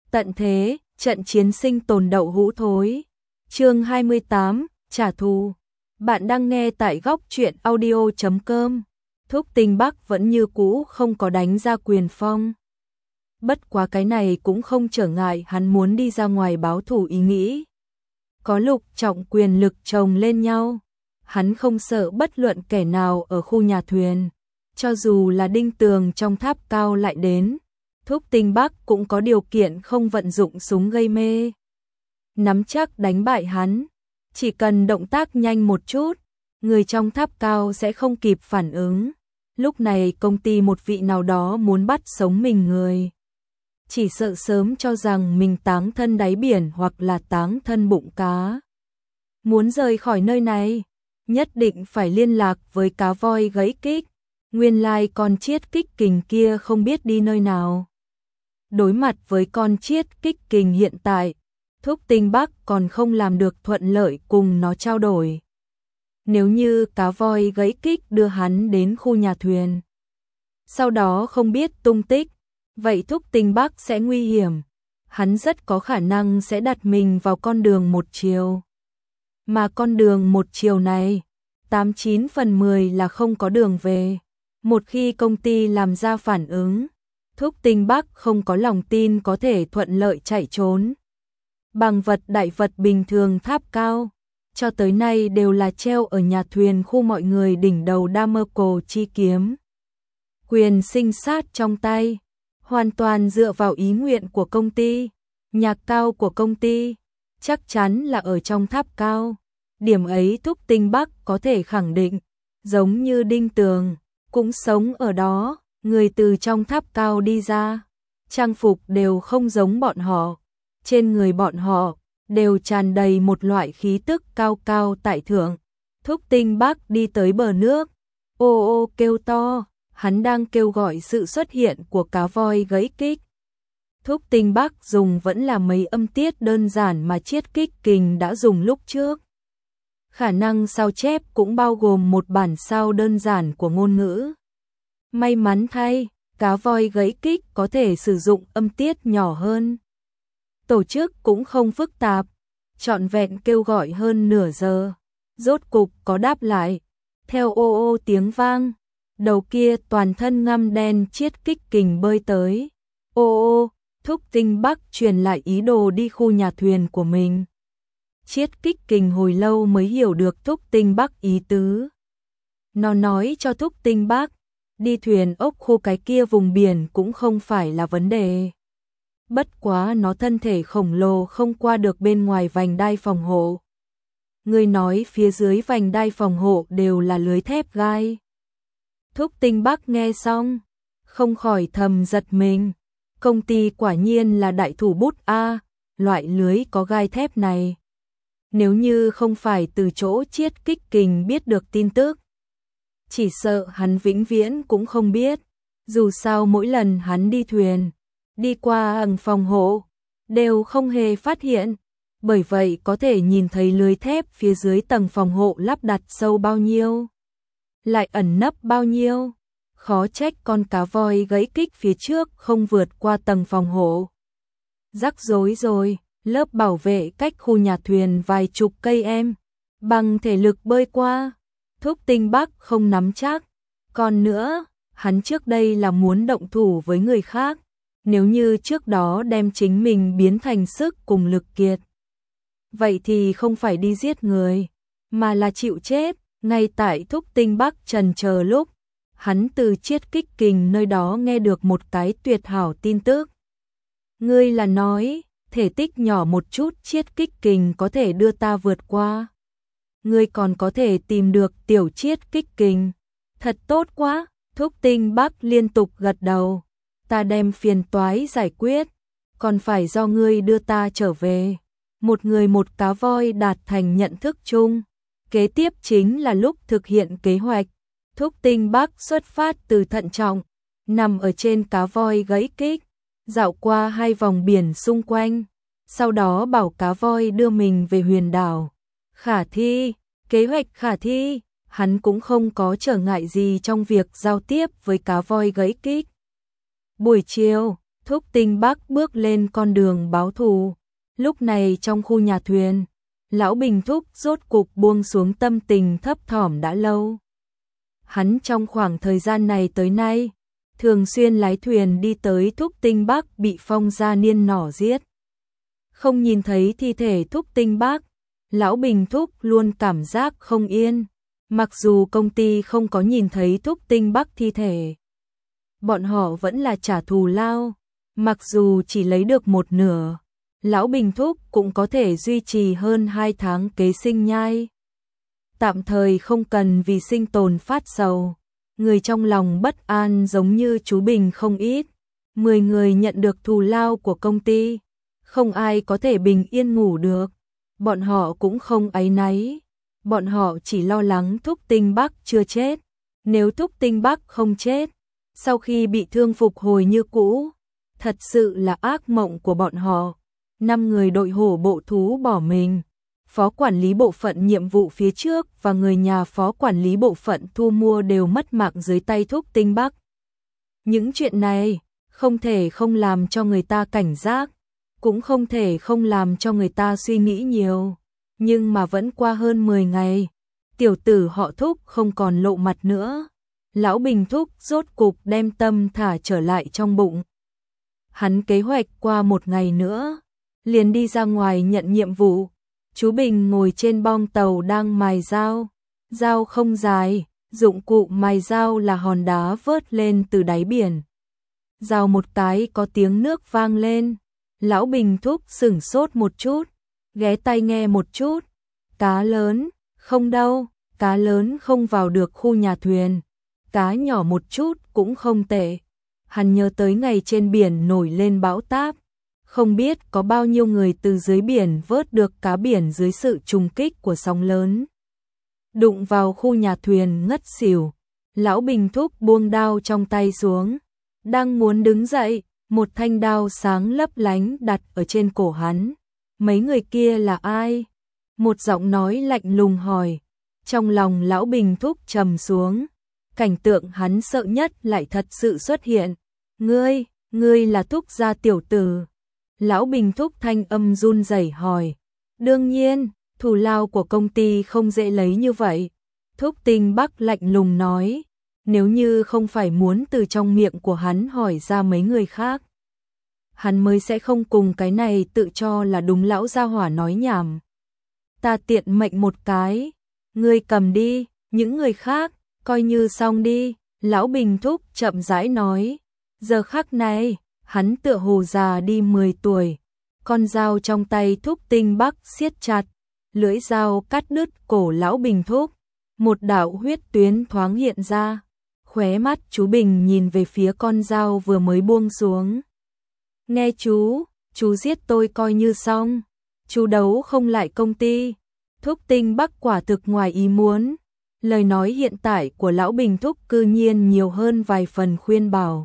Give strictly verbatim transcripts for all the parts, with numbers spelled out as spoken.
Tận thế, trận chiến sinh tồn đậu hũ thối. Chương hai mươi tám, trả thù. Bạn đang nghe tại góc truyện audio chấm com. Thúc Tinh Bắc vẫn như cũ không có đánh ra quyền phong. Bất quá cái này cũng không trở ngại hắn muốn đi ra ngoài báo thù ý nghĩ. Có lục trọng quyền lực chồng lên nhau. Hắn không sợ bất luận kẻ nào ở khu nhà thuyền. Cho dù là đinh tường trong tháp cao lại đến. Thúc Tinh Bắc cũng có điều kiện không vận dụng súng gây mê. Nắm chắc đánh bại hắn. Chỉ cần động tác nhanh một chút, người trong tháp cao sẽ không kịp phản ứng. Lúc này công ty một vị nào đó muốn bắt sống mình người. Chỉ sợ sớm cho rằng mình táng thân đáy biển hoặc là táng thân bụng cá. Muốn rời khỏi nơi này, nhất định phải liên lạc với cá voi gãy kích. Nguyên lai con chiết kích kình kia không biết đi nơi nào. Đối mặt với con chiết kích kình hiện tại, Thúc Tinh Bắc còn không làm được thuận lợi cùng nó trao đổi. Nếu như cá voi gãy kích đưa hắn đến khu nhà thuyền, sau đó không biết tung tích, vậy Thúc Tinh Bắc sẽ nguy hiểm. Hắn rất có khả năng sẽ đặt mình vào con đường một chiều. Mà con đường một chiều này, tám chín phần mười là không có đường về. Một khi công ty làm ra phản ứng, Thúc Tinh Bắc không có lòng tin có thể thuận lợi chạy trốn. Bằng vật đại vật bình thường tháp cao, cho tới nay đều là treo ở nhà thuyền khu mọi người đỉnh đầu đa mơ cổ chi kiếm. Quyền sinh sát trong tay, hoàn toàn dựa vào ý nguyện của công ty, nhạc cao của công ty, chắc chắn là ở trong tháp cao. Điểm ấy Thúc Tinh Bắc có thể khẳng định, giống như đinh tường, cũng sống ở đó. Người từ trong tháp cao đi ra, trang phục đều không giống bọn họ. Trên người bọn họ đều tràn đầy một loại khí tức cao cao tại thượng. Thúc Tinh Bắc đi tới bờ nước, ô ô kêu to, hắn đang kêu gọi sự xuất hiện của cá voi gãy kích. Thúc Tinh Bắc dùng vẫn là mấy âm tiết đơn giản mà chiết kích kình đã dùng lúc trước. Khả năng sao chép cũng bao gồm một bản sao đơn giản của ngôn ngữ. May mắn thay, cá voi gãy kích có thể sử dụng âm tiết nhỏ hơn. Tổ chức cũng không phức tạp, trọn vẹn kêu gọi hơn nửa giờ. Rốt cục có đáp lại, theo ô ô tiếng vang, đầu kia toàn thân ngăm đen chiết kích kình bơi tới. Ô ô, Thúc Tinh Bắc truyền lại ý đồ đi khu nhà thuyền của mình. Chiết kích kình hồi lâu mới hiểu được Thúc Tinh Bắc ý tứ. Nó nói cho Thúc Tinh Bắc, đi thuyền ốc khu cái kia vùng biển cũng không phải là vấn đề. Bất quá nó thân thể khổng lồ không qua được bên ngoài vành đai phòng hộ. Người nói phía dưới vành đai phòng hộ đều là lưới thép gai. Thúc Tinh Bắc nghe xong, không khỏi thầm giật mình. Công ty quả nhiên là đại thủ bút A, loại lưới có gai thép này. Nếu như không phải từ chỗ chiết kích kình biết được tin tức, chỉ sợ hắn vĩnh viễn cũng không biết. Dù sao mỗi lần hắn đi thuyền, đi qua ầng phòng hộ, đều không hề phát hiện. Bởi vậy có thể nhìn thấy lưới thép phía dưới tầng phòng hộ lắp đặt sâu bao nhiêu, lại ẩn nấp bao nhiêu. Khó trách con cá voi gãy kích phía trước không vượt qua tầng phòng hộ. Rắc rối rồi, lớp bảo vệ cách khu nhà thuyền vài chục cây em, bằng thể lực bơi qua. Thúc Tinh Bắc không nắm chắc. Còn nữa, hắn trước đây là muốn động thủ với người khác. Nếu như trước đó đem chính mình biến thành sức cùng lực kiệt, vậy thì không phải đi giết người, mà là chịu chết. Ngay tại Thúc Tinh Bắc trần chờ lúc, hắn từ chiết kích kình nơi đó nghe được một cái tuyệt hảo tin tức. Ngươi là nói, thể tích nhỏ một chút chiết kích kình có thể đưa ta vượt qua. Ngươi còn có thể tìm được tiểu chiết kích kình. Thật tốt quá. Thúc Tinh Bắc liên tục gật đầu. Ta đem phiền toái giải quyết, còn phải do ngươi đưa ta trở về. Một người một cá voi đạt thành nhận thức chung. Kế tiếp chính là lúc thực hiện kế hoạch. Thúc Tinh Bắc xuất phát từ thận trọng, nằm ở trên cá voi gãy kích, dạo qua hai vòng biển xung quanh, sau đó bảo cá voi đưa mình về huyền đảo. Khả thi, kế hoạch khả thi, hắn cũng không có trở ngại gì trong việc giao tiếp với cá voi gãy kích. Buổi chiều, Thúc Tinh Bắc bước lên con đường báo thù. Lúc này trong khu nhà thuyền, Lão Bình Thúc rốt cục buông xuống tâm tình thấp thỏm đã lâu. Hắn trong khoảng thời gian này tới nay, thường xuyên lái thuyền đi tới Thúc Tinh Bắc bị Phong Gia Niên nỏ giết. Không nhìn thấy thi thể Thúc Tinh Bắc, Lão Bình Thúc luôn cảm giác không yên, mặc dù công ty không có nhìn thấy Thúc Tinh Bắc thi thể. Bọn họ vẫn là trả thù lao, mặc dù chỉ lấy được một nửa, Lão Bình Thúc cũng có thể duy trì hơn hai tháng kế sinh nhai. Tạm thời không cần vì sinh tồn phát sầu, người trong lòng bất an giống như chú Bình không ít. Mười người nhận được thù lao của công ty, không ai có thể bình yên ngủ được. Bọn họ cũng không áy náy, bọn họ chỉ lo lắng Thúc Tinh Bắc chưa chết. Nếu Thúc Tinh Bắc không chết, sau khi bị thương phục hồi như cũ, thật sự là ác mộng của bọn họ. Năm người đội hổ bộ thú bỏ mình, phó quản lý bộ phận nhiệm vụ phía trước và người nhà phó quản lý bộ phận thu mua đều mất mạng dưới tay Thúc Tinh Bắc. Những chuyện này không thể không làm cho người ta cảnh giác, cũng không thể không làm cho người ta suy nghĩ nhiều. Nhưng mà vẫn qua hơn mười ngày, tiểu tử họ Thúc không còn lộ mặt nữa. Lão Bình Thúc rốt cục đem tâm thả trở lại trong bụng. Hắn kế hoạch qua một ngày nữa, liền đi ra ngoài nhận nhiệm vụ. Chú Bình ngồi trên bong tàu đang mài dao. Dao không dài, dụng cụ mài dao là hòn đá vớt lên từ đáy biển. Dao một cái có tiếng nước vang lên. Lão Bình Thúc sửng sốt một chút, ghé tai nghe một chút. Cá lớn, không đâu, cá lớn không vào được khu nhà thuyền. Cá nhỏ một chút cũng không tệ. Hắn nhớ tới ngày trên biển nổi lên bão táp. Không biết có bao nhiêu người từ dưới biển vớt được cá biển dưới sự trùng kích của sóng lớn. Đụng vào khu nhà thuyền ngất xỉu. Lão Bình Thúc buông đao trong tay xuống. Đang muốn đứng dậy, một thanh đao sáng lấp lánh đặt ở trên cổ hắn. Mấy người kia là ai? Một giọng nói lạnh lùng hỏi. Trong lòng Lão Bình Thúc trầm xuống. Cảnh tượng hắn sợ nhất lại thật sự xuất hiện. Ngươi, ngươi là Thúc gia tiểu tử. Lão Bình Thúc thanh âm run rẩy hỏi. Đương nhiên, thù lao của công ty không dễ lấy như vậy. Thúc Tinh Bắc lạnh lùng nói. Nếu như không phải muốn từ trong miệng của hắn hỏi ra mấy người khác, hắn mới sẽ không cùng cái này tự cho là đúng lão gia hỏa nói nhảm. Ta tiện mệnh một cái, ngươi cầm đi, những người khác, coi như xong đi. Lão Bình Thúc chậm rãi nói. Giờ khắc này, hắn tựa hồ già đi mười tuổi. Con dao trong tay Thúc Tinh Bắc siết chặt, lưỡi dao cắt đứt cổ Lão Bình Thúc. Một đạo huyết tuyến thoáng hiện ra. Khóe mắt chú Bình nhìn về phía con dao vừa mới buông xuống. Nghe chú, chú giết tôi coi như xong. Chú đấu không lại công ty. Thúc Tinh Bắc quả thực ngoài ý muốn. Lời nói hiện tại của Lão Bình Thúc cư nhiên nhiều hơn vài phần khuyên bảo.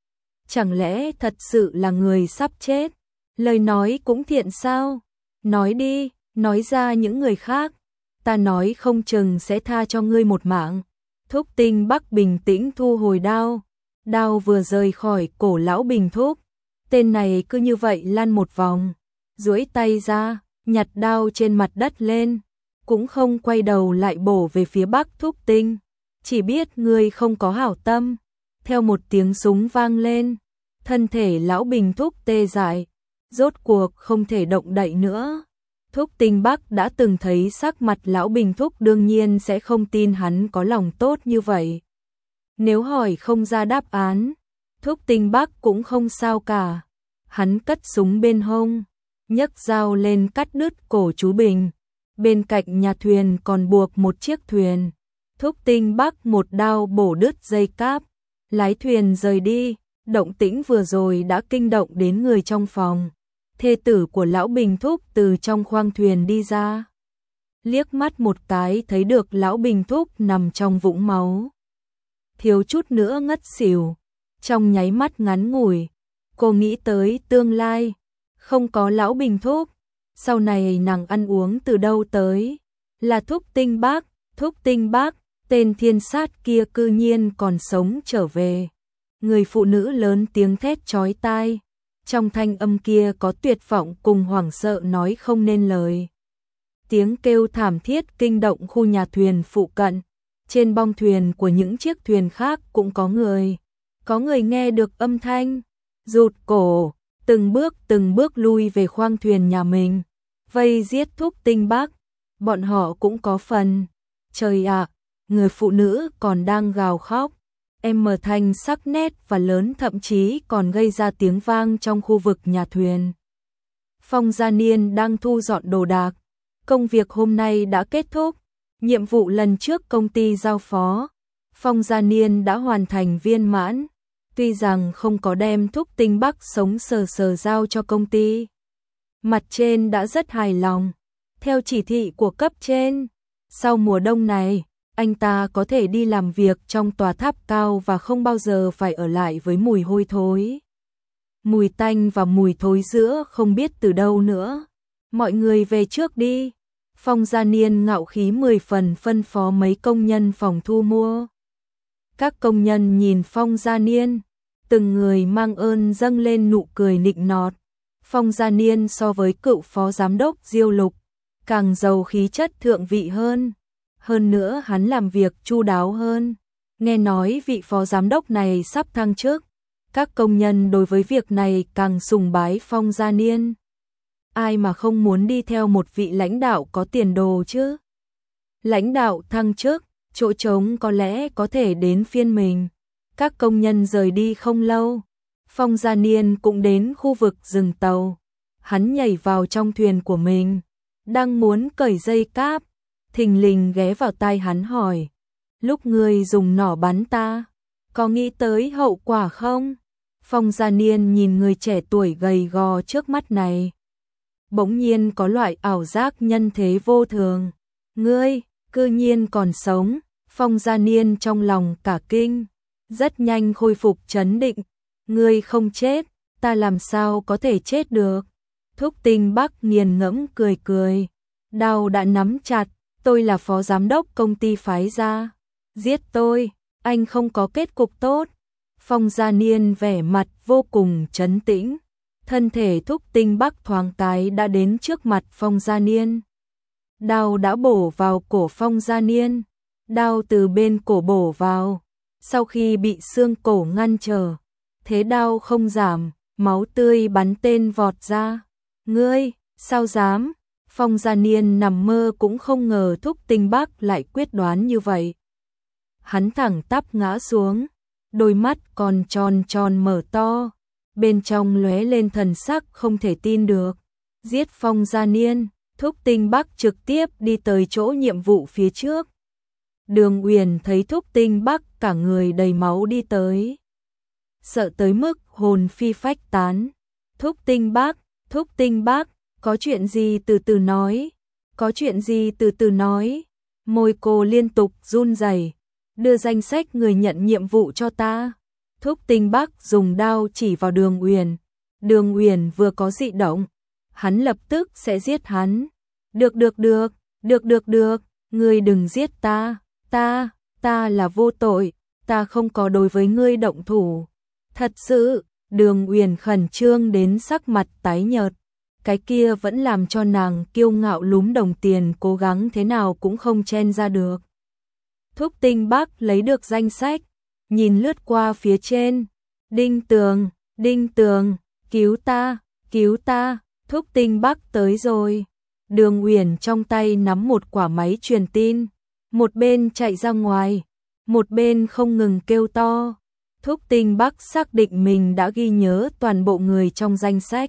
Chẳng lẽ thật sự là người sắp chết? Lời nói cũng thiện sao? Nói đi, nói ra những người khác. Ta nói không chừng sẽ tha cho ngươi một mạng. Thúc Tinh Bắc bình tĩnh thu hồi đao. Đao vừa rời khỏi cổ Lão Bình Thúc. Tên này cứ như vậy lăn một vòng. Duỗi tay ra, nhặt đao trên mặt đất lên. Cũng không quay đầu lại bổ về phía Bắc Thúc Tinh. Chỉ biết ngươi không có hảo tâm. Theo một tiếng súng vang lên, thân thể Lão Bình Thúc tê dại, rốt cuộc không thể động đậy nữa. Thúc Tinh Bắc đã từng thấy sắc mặt Lão Bình Thúc đương nhiên sẽ không tin hắn có lòng tốt như vậy. Nếu hỏi không ra đáp án, Thúc Tinh Bắc cũng không sao cả. Hắn cất súng bên hông, nhấc dao lên cắt đứt cổ chú Bình. Bên cạnh nhà thuyền còn buộc một chiếc thuyền. Thúc Tinh Bắc một đao bổ đứt dây cáp, lái thuyền rời đi. Động tĩnh vừa rồi đã kinh động đến người trong phòng. Thê tử của Lão Bình Thúc từ trong khoang thuyền đi ra. Liếc mắt một cái thấy được Lão Bình Thúc nằm trong vũng máu. Thiếu chút nữa ngất xỉu. Trong nháy mắt ngắn ngủi, cô nghĩ tới tương lai. Không có Lão Bình Thúc, sau này nàng ăn uống từ đâu tới? Là Thúc Tinh Bắc. Thúc Tinh Bắc, tên thiên sát kia cư nhiên còn sống trở về. Người phụ nữ lớn tiếng thét chói tai. Trong thanh âm kia có tuyệt vọng cùng hoảng sợ nói không nên lời. Tiếng kêu thảm thiết kinh động khu nhà thuyền phụ cận. Trên bong thuyền của những chiếc thuyền khác cũng có người. Có người nghe được âm thanh, rụt cổ, từng bước từng bước lui về khoang thuyền nhà mình, vây giết Thúc Tinh Bắc. Bọn họ cũng có phần. Trời ạ, người phụ nữ còn đang gào khóc. Em mở thanh sắc nét và lớn, thậm chí còn gây ra tiếng vang trong khu vực nhà thuyền. Phong Gia Niên đang thu dọn đồ đạc. Công việc hôm nay đã kết thúc. Nhiệm vụ lần trước công ty giao phó, Phong Gia Niên đã hoàn thành viên mãn. Tuy rằng không có đem Thúc Tinh Bắc sống sờ sờ giao cho công ty, mặt trên đã rất hài lòng. Theo chỉ thị của cấp trên, sau mùa đông này, anh ta có thể đi làm việc trong tòa tháp cao và không bao giờ phải ở lại với mùi hôi thối. Mùi tanh và mùi thối giữa không biết từ đâu nữa. Mọi người về trước đi. Phong Gia Niên ngạo khí mười phần phân phó mấy công nhân phòng thu mua. Các công nhân nhìn Phong Gia Niên, từng người mang ơn dâng lên nụ cười nịnh nọt. Phong Gia Niên so với cựu phó giám đốc Diêu Lục, càng giàu khí chất thượng vị hơn. Hơn nữa hắn làm việc chu đáo hơn. Nghe nói vị phó giám đốc này sắp thăng chức. Các công nhân đối với việc này càng sùng bái Phong Gia Niên. Ai mà không muốn đi theo một vị lãnh đạo có tiền đồ chứ? Lãnh đạo thăng chức, chỗ trống có lẽ có thể đến phiên mình. Các công nhân rời đi không lâu, Phong Gia Niên cũng đến khu vực dừng tàu. Hắn nhảy vào trong thuyền của mình, đang muốn cởi dây cáp, thình lình ghé vào tai hắn hỏi: lúc ngươi dùng nỏ bắn ta, có nghĩ tới hậu quả không? Phong Gia Niên nhìn người trẻ tuổi gầy gò trước mắt này, bỗng nhiên có loại ảo giác nhân thế vô thường. Ngươi, cư nhiên còn sống. Phong Gia Niên trong lòng cả kinh, rất nhanh khôi phục trấn định. Ngươi không chết, ta làm sao có thể chết được? Thúc Tinh Bắc nghiền ngẫm cười cười, đao đã nắm chặt, tôi là phó giám đốc công ty phái ra. Giết tôi, anh không có kết cục tốt. Phong Gia Niên vẻ mặt vô cùng trấn tĩnh. Thân thể Thúc Tinh Bắc thoáng cái đã đến trước mặt Phong Gia Niên. Đao đã bổ vào cổ Phong Gia Niên. Đao từ bên cổ bổ vào. Sau khi bị xương cổ ngăn trở, thế đao không giảm, máu tươi bắn tên vọt ra. Ngươi, sao dám? Phong Gia Niên nằm mơ cũng không ngờ Thúc Tinh Bắc lại quyết đoán như vậy. Hắn thẳng tắp ngã xuống, đôi mắt còn tròn tròn mở to, bên trong lóe lên thần sắc không thể tin được. Giết Phong Gia Niên, Thúc Tinh Bắc trực tiếp đi tới chỗ nhiệm vụ phía trước. Đường Uyển thấy Thúc Tinh Bắc cả người đầy máu đi tới, sợ tới mức hồn phi phách tán. Thúc Tinh Bắc, Thúc Tinh Bắc, có chuyện gì từ từ nói, có chuyện gì từ từ nói. Môi cô liên tục run rẩy. Đưa danh sách người nhận nhiệm vụ cho ta. Thúc Tinh Bắc dùng đao chỉ vào Đường Uyển. Đường Uyển vừa có dị động, hắn lập tức sẽ giết hắn. Được được được, được được được, ngươi đừng giết ta, ta, ta là vô tội, ta không có đối với ngươi động thủ. Thật sự, Đường Uyển khẩn trương đến sắc mặt tái nhợt. Cái kia vẫn làm cho nàng kiêu ngạo lúm đồng tiền, cố gắng thế nào cũng không chen ra được. Thúc Tinh Bắc lấy được danh sách, nhìn lướt qua phía trên. Đinh Tường, Đinh Tường, cứu ta, cứu ta, Thúc Tinh Bắc tới rồi. Đường Uyển trong tay nắm một quả máy truyền tin, một bên chạy ra ngoài, một bên không ngừng kêu to. Thúc Tinh Bắc xác định mình đã ghi nhớ toàn bộ người trong danh sách.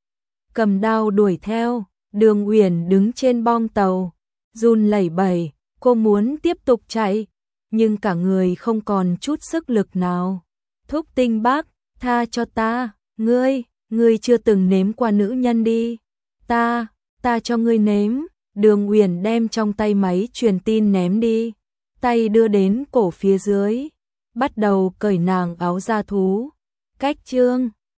Cầm đao đuổi theo, Đường Uyển đứng trên bong tàu, run lẩy bẩy, cô muốn tiếp tục chạy, nhưng cả người không còn chút sức lực nào. Thúc Tinh Bắc, tha cho ta, ngươi, ngươi chưa từng nếm qua nữ nhân đi. Ta, ta cho ngươi nếm. Đường Uyển đem trong tay máy truyền tin ném đi, tay đưa đến cổ phía dưới, bắt đầu cởi nàng áo da thú. Cách chương